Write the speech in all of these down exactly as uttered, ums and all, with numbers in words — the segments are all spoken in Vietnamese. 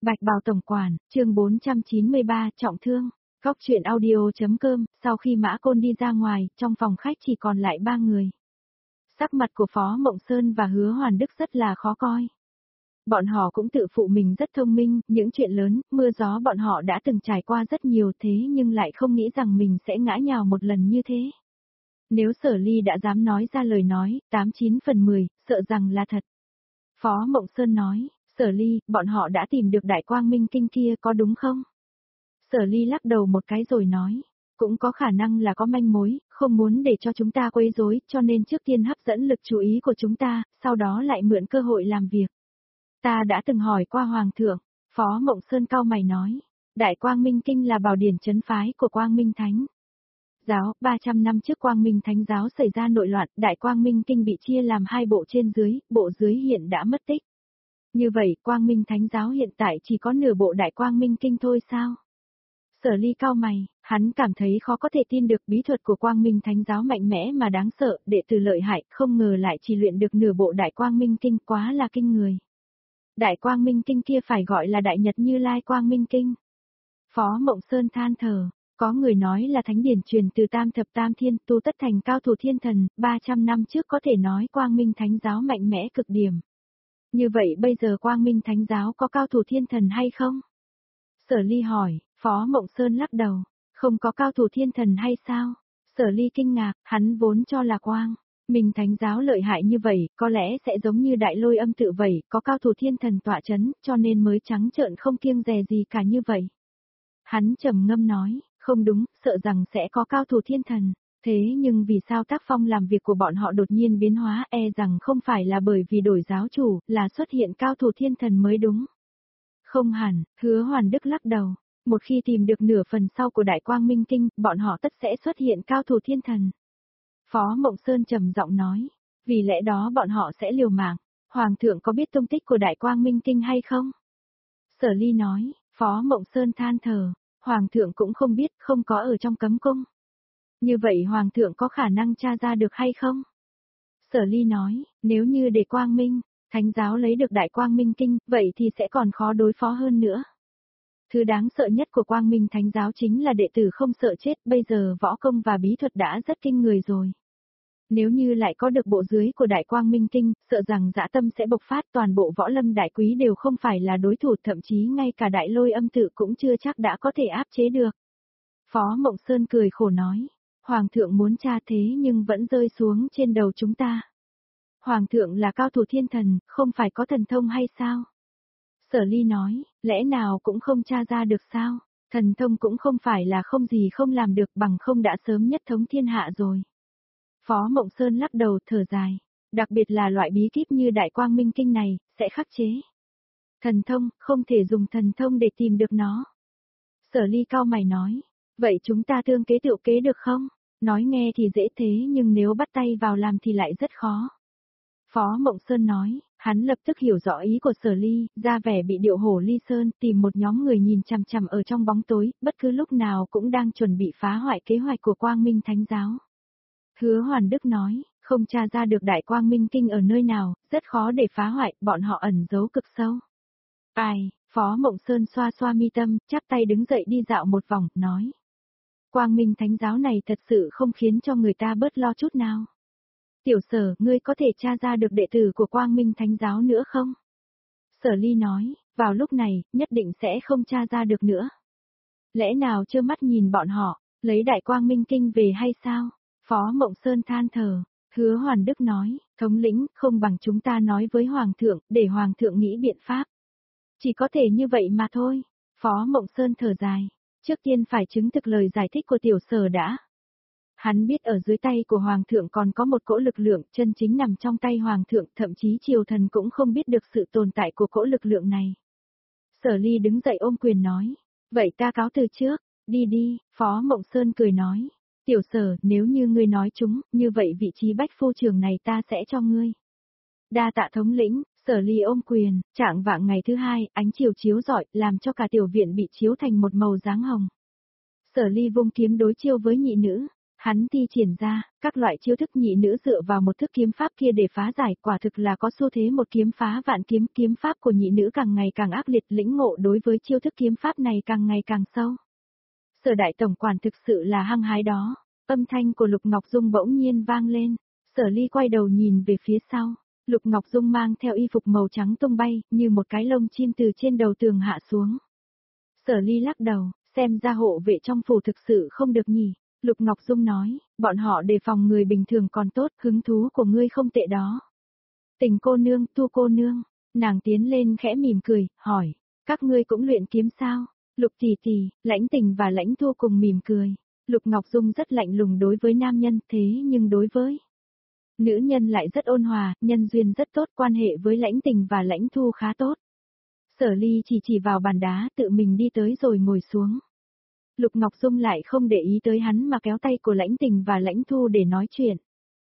Bạch Bào Tổng Quản, chương bốn trăm chín mươi ba, trọng thương. Góc truyện audio.com, sau khi Mã Côn đi ra ngoài, trong phòng khách chỉ còn lại ba người. Sắc mặt của Phó Mộng Sơn và Hứa Hoàn Đức rất là khó coi. Bọn họ cũng tự phụ mình rất thông minh, những chuyện lớn, mưa gió bọn họ đã từng trải qua rất nhiều thế nhưng lại không nghĩ rằng mình sẽ ngã nhào một lần như thế. Nếu Sở Ly đã dám nói ra lời nói, tám chín phần mười, sợ rằng là thật. Phó Mộng Sơn nói, Sở Ly, bọn họ đã tìm được Đại Quang Minh Kinh kia có đúng không? Sở Ly lắc đầu một cái rồi nói, cũng có khả năng là có manh mối, không muốn để cho chúng ta quấy rối, cho nên trước tiên hấp dẫn lực chú ý của chúng ta, sau đó lại mượn cơ hội làm việc. Ta đã từng hỏi qua Hoàng thượng, Phó Mộng Sơn cau mày nói, Đại Quang Minh Kinh là bảo điển trấn phái của Quang Minh Thánh giáo, ba trăm năm trước Quang Minh Thánh giáo xảy ra nội loạn, Đại Quang Minh Kinh bị chia làm hai bộ trên dưới, bộ dưới hiện đã mất tích. Như vậy, Quang Minh Thánh giáo hiện tại chỉ có nửa bộ Đại Quang Minh Kinh thôi sao? Sở Ly cau mày, hắn cảm thấy khó có thể tin được bí thuật của Quang Minh Thánh giáo mạnh mẽ mà đáng sợ, đệ tử lợi hại, không ngờ lại chỉ luyện được nửa bộ Đại Quang Minh Kinh, quá là kinh người. Đại Quang Minh Kinh kia phải gọi là Đại Nhật Như Lai Quang Minh Kinh. Phó Mộng Sơn than thở, có người nói là thánh điển truyền từ Tam Thập Tam Thiên, tu tất thành cao thủ thiên thần, ba trăm năm trước có thể nói Quang Minh Thánh giáo mạnh mẽ cực điểm. Như vậy bây giờ Quang Minh Thánh giáo có cao thủ thiên thần hay không? Sở Ly hỏi, Phó Mộng Sơn lắc đầu, không có cao thủ thiên thần hay sao? Sở Ly kinh ngạc, hắn vốn cho là Quang Minh Thánh giáo lợi hại như vậy, có lẽ sẽ giống như Đại Lôi Âm tự vậy, có cao thủ thiên thần tọa chấn, cho nên mới trắng trợn không kiêng dè gì cả như vậy. Hắn trầm ngâm nói, không đúng, sợ rằng sẽ có cao thủ thiên thần. Thế nhưng vì sao tác phong làm việc của bọn họ đột nhiên biến hóa, e rằng không phải là bởi vì đổi giáo chủ, là xuất hiện cao thủ thiên thần mới đúng. Không hẳn, Hứa Hoàn Đức lắc đầu, một khi tìm được nửa phần sau của Đại Quang Minh Kinh, bọn họ tất sẽ xuất hiện cao thủ thiên thần. Phó Mộng Sơn trầm giọng nói, vì lẽ đó bọn họ sẽ liều mạng. Hoàng thượng có biết tung tích của Đại Quang Minh Kinh hay không? Sở Ly nói, Phó Mộng Sơn than thở, Hoàng thượng cũng không biết, không có ở trong cấm cung. Như vậy Hoàng thượng có khả năng tra ra được hay không? Sở Ly nói, nếu như để Quang Minh Thánh giáo lấy được Đại Quang Minh Kinh, vậy thì sẽ còn khó đối phó hơn nữa. Thứ đáng sợ nhất của Quang Minh Thánh giáo chính là đệ tử không sợ chết, bây giờ võ công và bí thuật đã rất kinh người rồi. Nếu như lại có được bộ dưới của Đại Quang Minh Kinh, sợ rằng dã tâm sẽ bộc phát, toàn bộ võ lâm đại quý đều không phải là đối thủ, thậm chí ngay cả Đại Lôi Âm tự cũng chưa chắc đã có thể áp chế được. Phó Mộng Sơn cười khổ nói, Hoàng thượng muốn tra thế nhưng vẫn rơi xuống trên đầu chúng ta. Hoàng thượng là cao thủ thiên thần, không phải có thần thông hay sao? Sở Ly nói, lẽ nào cũng không tra ra được sao? Thần thông cũng không phải là không gì không làm được, bằng không đã sớm nhất thống thiên hạ rồi. Phó Mộng Sơn lắc đầu thở dài, đặc biệt là loại bí kíp như Đại Quang Minh Kinh này, sẽ khắc chế. Thần thông, không thể dùng thần thông để tìm được nó. Sở Ly cau mày nói, vậy chúng ta tương kế tự kế được không? Nói nghe thì dễ thế nhưng nếu bắt tay vào làm thì lại rất khó. Phó Mộng Sơn nói, hắn lập tức hiểu rõ ý của Sở Ly, ra vẻ bị điệu hổ ly sơn, tìm một nhóm người nhìn chằm chằm ở trong bóng tối, bất cứ lúc nào cũng đang chuẩn bị phá hoại kế hoạch của Quang Minh Thánh giáo. Hứa Hoàn Đức nói, không tra ra được Đại Quang Minh Kinh ở nơi nào, rất khó để phá hoại, bọn họ ẩn giấu cực sâu. Ai, Phó Mộng Sơn xoa xoa mi tâm, chắp tay đứng dậy đi dạo một vòng, nói. Quang Minh Thánh giáo này thật sự không khiến cho người ta bớt lo chút nào. Tiểu Sở, ngươi có thể tra ra được đệ tử của Quang Minh Thánh giáo nữa không? Sở Ly nói, vào lúc này, nhất định sẽ không tra ra được nữa. Lẽ nào trơ mắt nhìn bọn họ, lấy Đại Quang Minh Kinh về hay sao? Phó Mộng Sơn than thở, Hứa Hoàn Đức nói, thống lĩnh, không bằng chúng ta nói với Hoàng thượng, để Hoàng thượng nghĩ biện pháp. Chỉ có thể như vậy mà thôi. Phó Mộng Sơn thở dài, trước tiên phải chứng thực lời giải thích của Tiểu Sở đã. Hắn biết ở dưới tay của Hoàng thượng còn có một cỗ lực lượng chân chính nằm trong tay Hoàng thượng, thậm chí triều thần cũng không biết được sự tồn tại của cỗ lực lượng này. Sở Ly đứng dậy ôm quyền nói, vậy ta cáo từ trước, đi đi. Phó Mộng Sơn cười nói, Tiểu Sở, nếu như ngươi nói chúng, như vậy vị trí bách phu trường này ta sẽ cho ngươi. Đa tạ thống lĩnh. Sở Ly ôm quyền, trạng vạng ngày thứ hai, ánh chiều chiếu rọi, làm cho cả tiểu viện bị chiếu thành một màu dáng hồng. Sở Ly vung kiếm đối chiêu với nhị nữ. Hắn thi triển ra, các loại chiêu thức nhị nữ dựa vào một thức kiếm pháp kia để phá giải, quả thực là có xu thế một kiếm phá vạn kiếm, kiếm pháp của nhị nữ càng ngày càng ác liệt, lĩnh ngộ đối với chiêu thức kiếm pháp này càng ngày càng sâu. Sở đại tổng quản thực sự là hăng hái đó, âm thanh của Lục Ngọc Dung bỗng nhiên vang lên, Sở Ly quay đầu nhìn về phía sau, Lục Ngọc Dung mang theo y phục màu trắng tung bay, như một cái lông chim từ trên đầu tường hạ xuống. Sở Ly lắc đầu, xem ra hộ vệ trong phủ thực sự không được nhỉ. Lục Ngọc Dung nói, bọn họ đề phòng người bình thường còn tốt, hứng thú của ngươi không tệ đó. Tình cô nương, Tu cô nương, nàng tiến lên khẽ mỉm cười, hỏi, các ngươi cũng luyện kiếm sao? Lục tỷ tỷ, Lãnh Tình và Lãnh Thu cùng mỉm cười. Lục Ngọc Dung rất lạnh lùng đối với nam nhân, thế nhưng đối với nữ nhân lại rất ôn hòa, nhân duyên rất tốt, quan hệ với Lãnh Tình và Lãnh Thu khá tốt. Sở Ly chỉ chỉ vào bàn đá, tự mình đi tới rồi ngồi xuống. Lục Ngọc Dung lại không để ý tới hắn mà kéo tay của Lãnh Tình và Lãnh Thu để nói chuyện.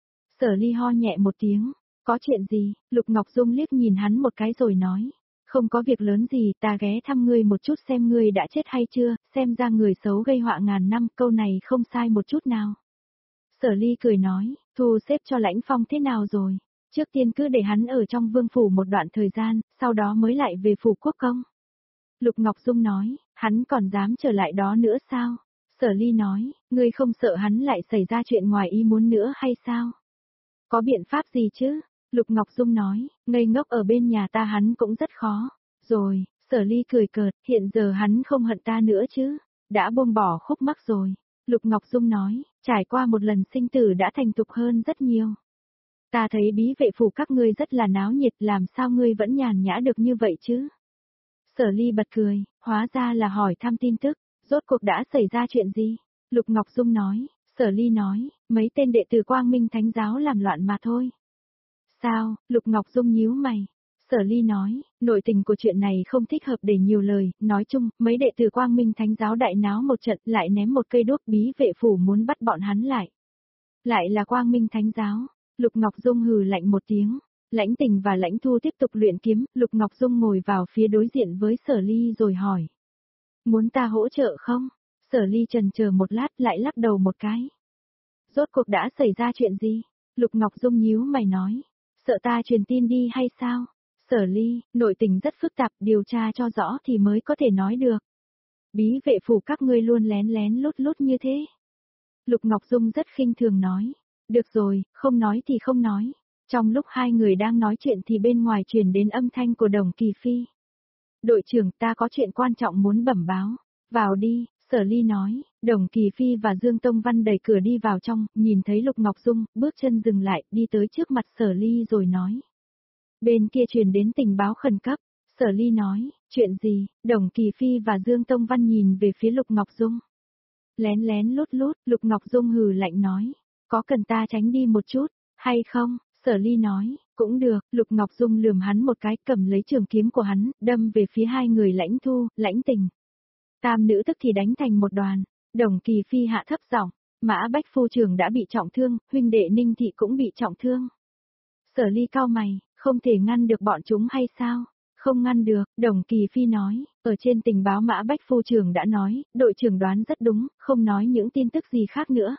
Sở Ly ho nhẹ một tiếng, có chuyện gì? Lục Ngọc Dung liếc nhìn hắn một cái rồi nói, không có việc lớn gì, ta ghé thăm ngươi một chút xem ngươi đã chết hay chưa, xem ra người xấu gây họa ngàn năm, câu này không sai một chút nào. Sở Ly cười nói, thu xếp cho Lãnh Phong thế nào rồi? Trước tiên cứ để hắn ở trong vương phủ một đoạn thời gian, sau đó mới lại về phủ quốc công. Lục Ngọc Dung nói, hắn còn dám trở lại đó nữa sao? Sở Ly nói, ngươi không sợ hắn lại xảy ra chuyện ngoài ý muốn nữa hay sao? Có biện pháp gì chứ? Lục Ngọc Dung nói, ngây ngốc ở bên nhà ta hắn cũng rất khó. Rồi, Sở Ly cười cợt, hiện giờ hắn không hận ta nữa chứ? Đã buông bỏ khúc mắc rồi. Lục Ngọc Dung nói, trải qua một lần sinh tử đã thành thục hơn rất nhiều. Ta thấy bí vệ phủ các ngươi rất là náo nhiệt, làm sao ngươi vẫn nhàn nhã được như vậy chứ? Sở Ly bật cười, hóa ra là hỏi thăm tin tức, rốt cuộc đã xảy ra chuyện gì? Lục Ngọc Dung nói, Sở Ly nói, mấy tên đệ tử Quang Minh Thánh giáo làm loạn mà thôi. Sao? Lục Ngọc Dung nhíu mày. Sở Ly nói, nội tình của chuyện này không thích hợp để nhiều lời, nói chung, mấy đệ tử Quang Minh Thánh giáo đại náo một trận lại ném một cây đuốc, bí vệ phủ muốn bắt bọn hắn lại. Lại là Quang Minh Thánh giáo. Lục Ngọc Dung hừ lạnh một tiếng. Lãnh Tình và Lãnh Thu tiếp tục luyện kiếm, Lục Ngọc Dung ngồi vào phía đối diện với Sở Ly rồi hỏi. Muốn ta hỗ trợ không? Sở Ly chần chờ một lát lại lắc đầu một cái. Rốt cuộc đã xảy ra chuyện gì? Lục Ngọc Dung nhíu mày nói. Sợ ta truyền tin đi hay sao? Sở Ly, nội tình rất phức tạp, điều tra cho rõ thì mới có thể nói được. Bí vệ phủ các ngươi luôn lén lén lút lút như thế. Lục Ngọc Dung rất khinh thường nói. Được rồi, không nói thì không nói. Trong lúc hai người đang nói chuyện thì bên ngoài truyền đến âm thanh của Đồng Kỳ Phi. Đội trưởng, ta có chuyện quan trọng muốn bẩm báo. Vào đi, Sở Ly nói. Đồng Kỳ Phi và Dương Tông Văn đẩy cửa đi vào trong, nhìn thấy Lục Ngọc Dung, bước chân dừng lại, đi tới trước mặt Sở Ly rồi nói. Bên kia truyền đến tình báo khẩn cấp. Sở Ly nói, chuyện gì? Đồng Kỳ Phi và Dương Tông Văn nhìn về phía Lục Ngọc Dung. Lén lén lút lút, Lục Ngọc Dung hừ lạnh nói. Có cần ta tránh đi một chút, hay không? Sở Ly nói, cũng được. Lục Ngọc Dung lườm hắn một cái, cầm lấy trường kiếm của hắn, đâm về phía hai người Lãnh Thu, Lãnh Tình. Tam nữ tức thì đánh thành một đoàn. Đồng Kỳ Phi hạ thấp giọng, Mã Bách phu trưởng đã bị trọng thương, huynh đệ Ninh Thị cũng bị trọng thương. Sở Ly cau mày, không thể ngăn được bọn chúng hay sao? Không ngăn được, Đồng Kỳ Phi nói, ở trên tình báo Mã Bách phu trưởng đã nói, đội trưởng đoán rất đúng, không nói những tin tức gì khác nữa.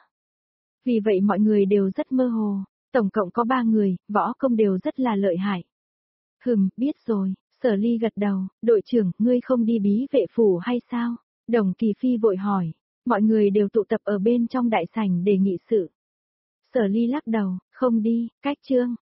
Vì vậy mọi người đều rất mơ hồ, tổng cộng có ba người, võ công đều rất là lợi hại. Hừm, biết rồi, Sở Ly gật đầu, đội trưởng, ngươi không đi bí vệ phủ hay sao? Đồng Kỳ Phi vội hỏi, mọi người đều tụ tập ở bên trong đại sảnh để nghị sự. Sở Ly lắc đầu, không đi, cách chương.